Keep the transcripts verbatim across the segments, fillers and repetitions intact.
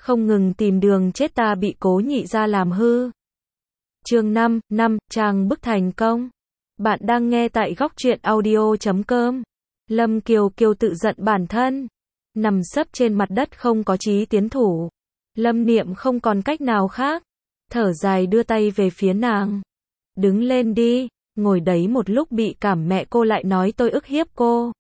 không ngừng tìm đường chết ta bị Cố Nhị gia làm hư. Chương năm, năm, trang bức thành công. Bạn đang nghe tại góc truyện audio chấm com. Lâm Kiều Kiều tự giận bản thân, nằm sấp trên mặt đất không có chí tiến thủ. Lâm Niệm không còn cách nào khác, thở dài đưa tay về phía nàng. Đứng lên đi, ngồi đấy một lúc bị cảm mẹ cô lại nói tôi ức hiếp cô.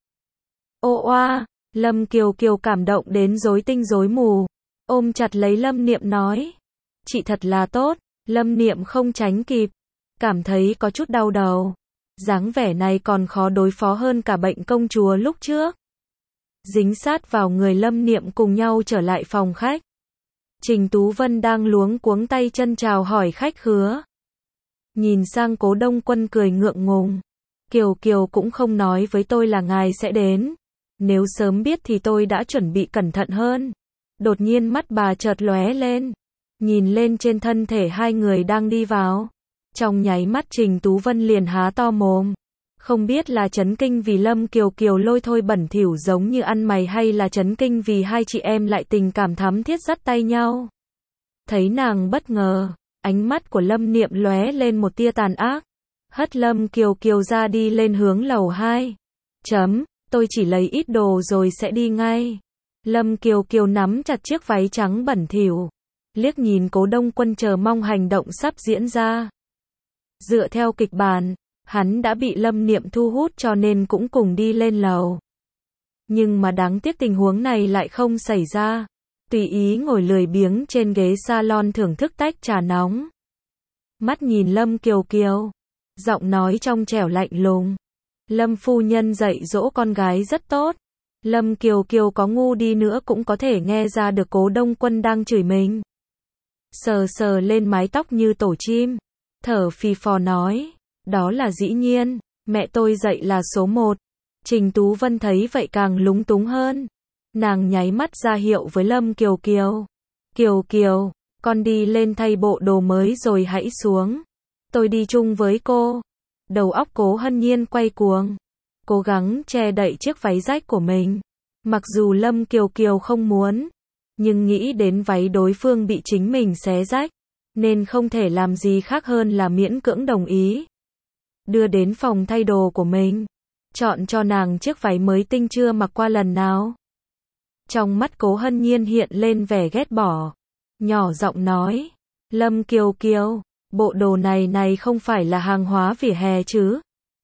Ô oa, Lâm Kiều Kiều cảm động đến rối tinh rối mù, ôm chặt lấy Lâm Niệm nói. Chị thật là tốt. Lâm Niệm không tránh kịp, cảm thấy có chút đau đầu. Dáng vẻ này còn khó đối phó hơn cả bệnh công chúa lúc trước. Dính sát vào người Lâm Niệm cùng nhau trở lại phòng khách. Trình Tú Vân đang luống cuống tay chân chào hỏi khách khứa. Nhìn sang Cố Đông Quân cười ngượng ngùng. Kiều Kiều cũng không nói với tôi là ngài sẽ đến. Nếu sớm biết thì tôi đã chuẩn bị cẩn thận hơn. Đột nhiên mắt bà chợt lóe lên, nhìn lên trên thân thể hai người đang đi vào. Trong nháy mắt Trình Tú Vân liền há to mồm. Không biết là chấn kinh vì Lâm Kiều Kiều lôi thôi bẩn thỉu giống như ăn mày hay là chấn kinh vì hai chị em lại tình cảm thắm thiết dắt tay nhau. Thấy nàng bất ngờ, ánh mắt của Lâm Niệm lóe lên một tia tàn ác. Hất Lâm Kiều Kiều ra đi lên hướng lầu hai. Chấm, tôi chỉ lấy ít đồ rồi sẽ đi ngay. Lâm Kiều Kiều nắm chặt chiếc váy trắng bẩn thỉu, liếc nhìn Cố Đông Quân chờ mong hành động sắp diễn ra. Dựa theo kịch bản, hắn đã bị Lâm Niệm thu hút cho nên cũng cùng đi lên lầu. Nhưng mà đáng tiếc tình huống này lại không xảy ra. Tùy ý ngồi lười biếng trên ghế salon thưởng thức tách trà nóng. Mắt nhìn Lâm Kiều Kiều, giọng nói trong trẻo lạnh lùng. Lâm phu nhân dạy dỗ con gái rất tốt. Lâm Kiều Kiều có ngu đi nữa cũng có thể nghe ra được Cố Đông Quân đang chửi mình. Sờ sờ lên mái tóc như tổ chim, thở phì phò nói, đó là dĩ nhiên, mẹ tôi dạy là số một. Trình Tú Vân thấy vậy càng lúng túng hơn. Nàng nháy mắt ra hiệu với Lâm Kiều Kiều. Kiều Kiều, con đi lên thay bộ đồ mới rồi hãy xuống. Tôi đi chung với cô. Đầu óc Cố Hân Nhiên quay cuồng, cố gắng che đậy chiếc váy rách của mình. Mặc dù Lâm Kiều Kiều không muốn, nhưng nghĩ đến váy đối phương bị chính mình xé rách, nên không thể làm gì khác hơn là miễn cưỡng đồng ý. Đưa đến phòng thay đồ của mình, chọn cho nàng chiếc váy mới tinh chưa mặc qua lần nào. Trong mắt Cố Hân Nhiên hiện lên vẻ ghét bỏ, nhỏ giọng nói, Lâm Kiều Kiều, bộ đồ này này không phải là hàng hóa vỉa hè chứ?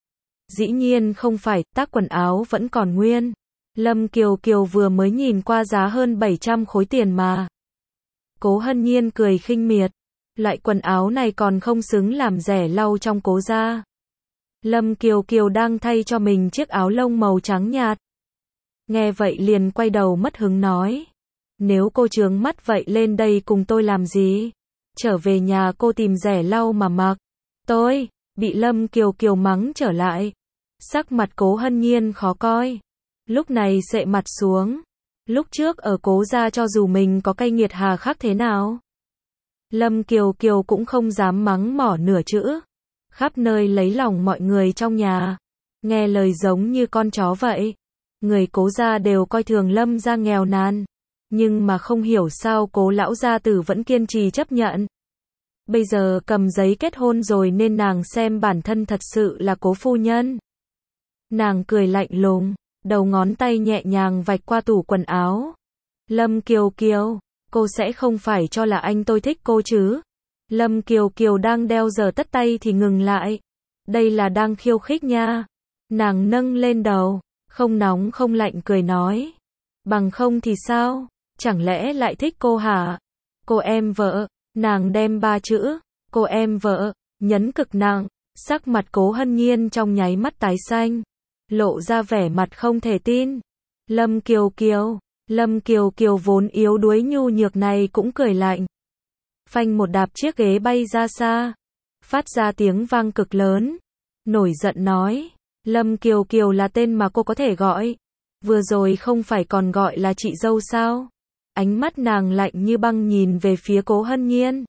Dĩ nhiên không phải, tác quần áo vẫn còn nguyên. Lâm Kiều Kiều vừa mới nhìn qua giá hơn bảy trăm khối tiền mà. Cố Hân Nhiên cười khinh miệt, loại quần áo này còn không xứng làm rẻ lau trong Cố gia. Lâm Kiều Kiều đang thay cho mình chiếc áo lông màu trắng nhạt. Nghe vậy liền quay đầu mất hứng nói, nếu cô chướng mắt vậy lên đây cùng tôi làm gì? Trở về nhà cô tìm rẻ lau mà mặc. Tôi, bị Lâm Kiều Kiều mắng trở lại. Sắc mặt Cố Hân Nhiên khó coi, lúc này sệ mặt xuống. Lúc trước ở Cố gia cho dù mình có cay nghiệt hà khắc thế nào, Lâm Kiều Kiều cũng không dám mắng mỏ nửa chữ. Khắp nơi lấy lòng mọi người trong nhà, nghe lời giống như con chó vậy. Người Cố gia đều coi thường Lâm gia nghèo nàn, nhưng mà không hiểu sao Cố lão gia tử vẫn kiên trì chấp nhận. Bây giờ cầm giấy kết hôn rồi nên nàng xem bản thân thật sự là Cố phu nhân. Nàng cười lạnh lùng, đầu ngón tay nhẹ nhàng vạch qua tủ quần áo. Lâm Kiều Kiều, cô sẽ không phải cho là anh tôi thích cô chứ? Lâm Kiều Kiều đang đeo giờ tất tay thì ngừng lại. Đây là đang khiêu khích nha. Nàng nâng lên đầu, không nóng không lạnh cười nói. Bằng không thì sao? Chẳng lẽ lại thích cô hả? Cô em vợ. Nàng đem ba chữ, cô em vợ, nhấn cực nặng. Sắc mặt Cố Hân Nhiên trong nháy mắt tái xanh, lộ ra vẻ mặt không thể tin. Lâm Kiều Kiều, Lâm Kiều Kiều vốn yếu đuối nhu nhược này cũng cười lạnh. Phanh một đạp chiếc ghế bay ra xa, phát ra tiếng vang cực lớn. Nổi giận nói, Lâm Kiều Kiều là tên mà cô có thể gọi. Vừa rồi không phải còn gọi là chị dâu sao? Ánh mắt nàng lạnh như băng nhìn về phía Cố Hân Nhiên.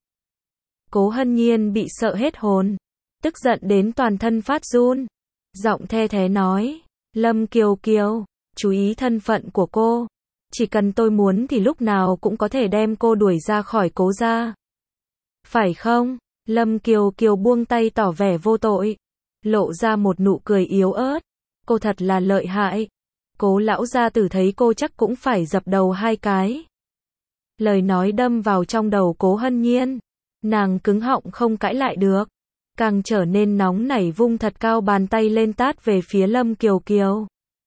Cố Hân Nhiên bị sợ hết hồn, tức giận đến toàn thân phát run. Giọng the thé nói, Lâm Kiều Kiều, chú ý thân phận của cô. Chỉ cần tôi muốn thì lúc nào cũng có thể đem cô đuổi ra khỏi Cố gia. Phải không? Lâm Kiều Kiều buông tay tỏ vẻ vô tội, lộ ra một nụ cười yếu ớt. Cô thật là lợi hại. Cố lão gia tử thấy cô chắc cũng phải dập đầu hai cái. Lời nói đâm vào trong đầu Cố Hân Nhiên. Nàng cứng họng không cãi lại được. Càng trở nên nóng nảy vung thật cao bàn tay lên tát về phía Lâm Kiều Kiều.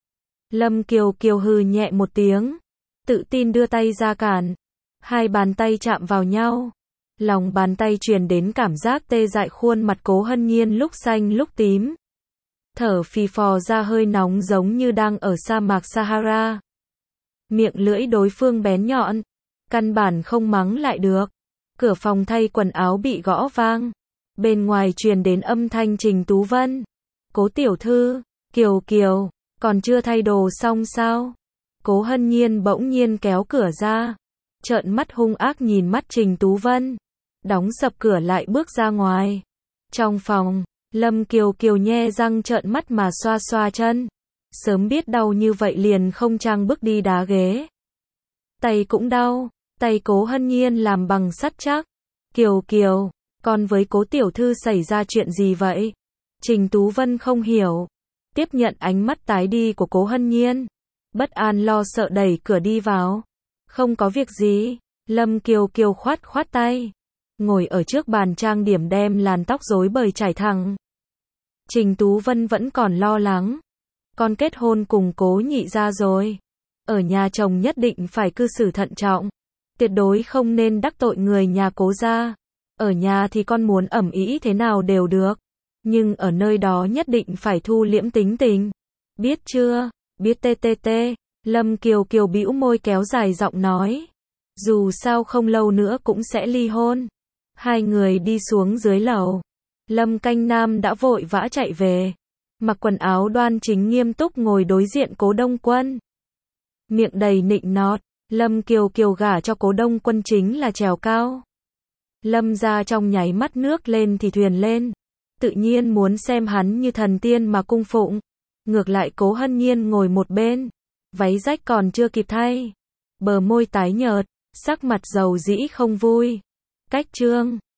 Lâm Kiều Kiều hừ nhẹ một tiếng, tự tin đưa tay ra cản. Hai bàn tay chạm vào nhau. Lòng bàn tay truyền đến cảm giác tê dại, khuôn mặt Cố Hân Nhiên lúc xanh lúc tím. Thở phì phò ra hơi nóng giống như đang ở sa mạc Sahara. Miệng lưỡi đối phương bén nhọn, căn bản không mắng lại được. Cửa phòng thay quần áo bị gõ vang. Bên ngoài truyền đến âm thanh Trình Tú Vân. Cố tiểu thư, Kiều Kiều, còn chưa thay đồ xong sao? Cố Hân Nhiên bỗng nhiên kéo cửa ra, trợn mắt hung ác nhìn mắt Trình Tú Vân, đóng sập cửa lại bước ra ngoài. Trong phòng, Lâm Kiều Kiều nhe răng trợn mắt mà xoa xoa chân. Sớm biết đau như vậy liền không trang bước đi đá ghế. Tay cũng đau, tay Cố Hân Nhiên làm bằng sắt chắc. Kiều Kiều, con với Cố tiểu thư xảy ra chuyện gì vậy? Trình Tú Vân không hiểu. Tiếp nhận ánh mắt tái đi của Cố Hân Nhiên, bất an lo sợ đẩy cửa đi vào. Không có việc gì. Lâm Kiều Kiều khoát khoát tay, ngồi ở trước bàn trang điểm đem làn tóc rối bời chải thẳng. Trình Tú Vân vẫn còn lo lắng. Con kết hôn cùng Cố nhị gia rồi. Ở nhà chồng nhất định phải cư xử thận trọng. Tuyệt đối không nên đắc tội người nhà Cố gia. Ở nhà thì con muốn ẩm ý thế nào đều được. Nhưng ở nơi đó nhất định phải thu liễm tính tình. Biết chưa? Biết tê tê tê. Lâm Kiều Kiều bĩu môi kéo dài giọng nói. Dù sao không lâu nữa cũng sẽ ly hôn. Hai người đi xuống dưới lầu. Lâm Canh Nam đã vội vã chạy về. Mặc quần áo đoan chính nghiêm túc ngồi đối diện Cố Đông Quân. Miệng đầy nịnh nọt. Lâm Kiều Kiều gả cho Cố Đông Quân chính là trèo cao. Lâm gia trong nháy mắt nước lên thì thuyền lên. Tự nhiên muốn xem hắn như thần tiên mà cung phụng. Ngược lại Cố Hân Nhiên ngồi một bên. Váy rách còn chưa kịp thay. Bờ môi tái nhợt, sắc mặt dầu dĩ không vui. Cách chương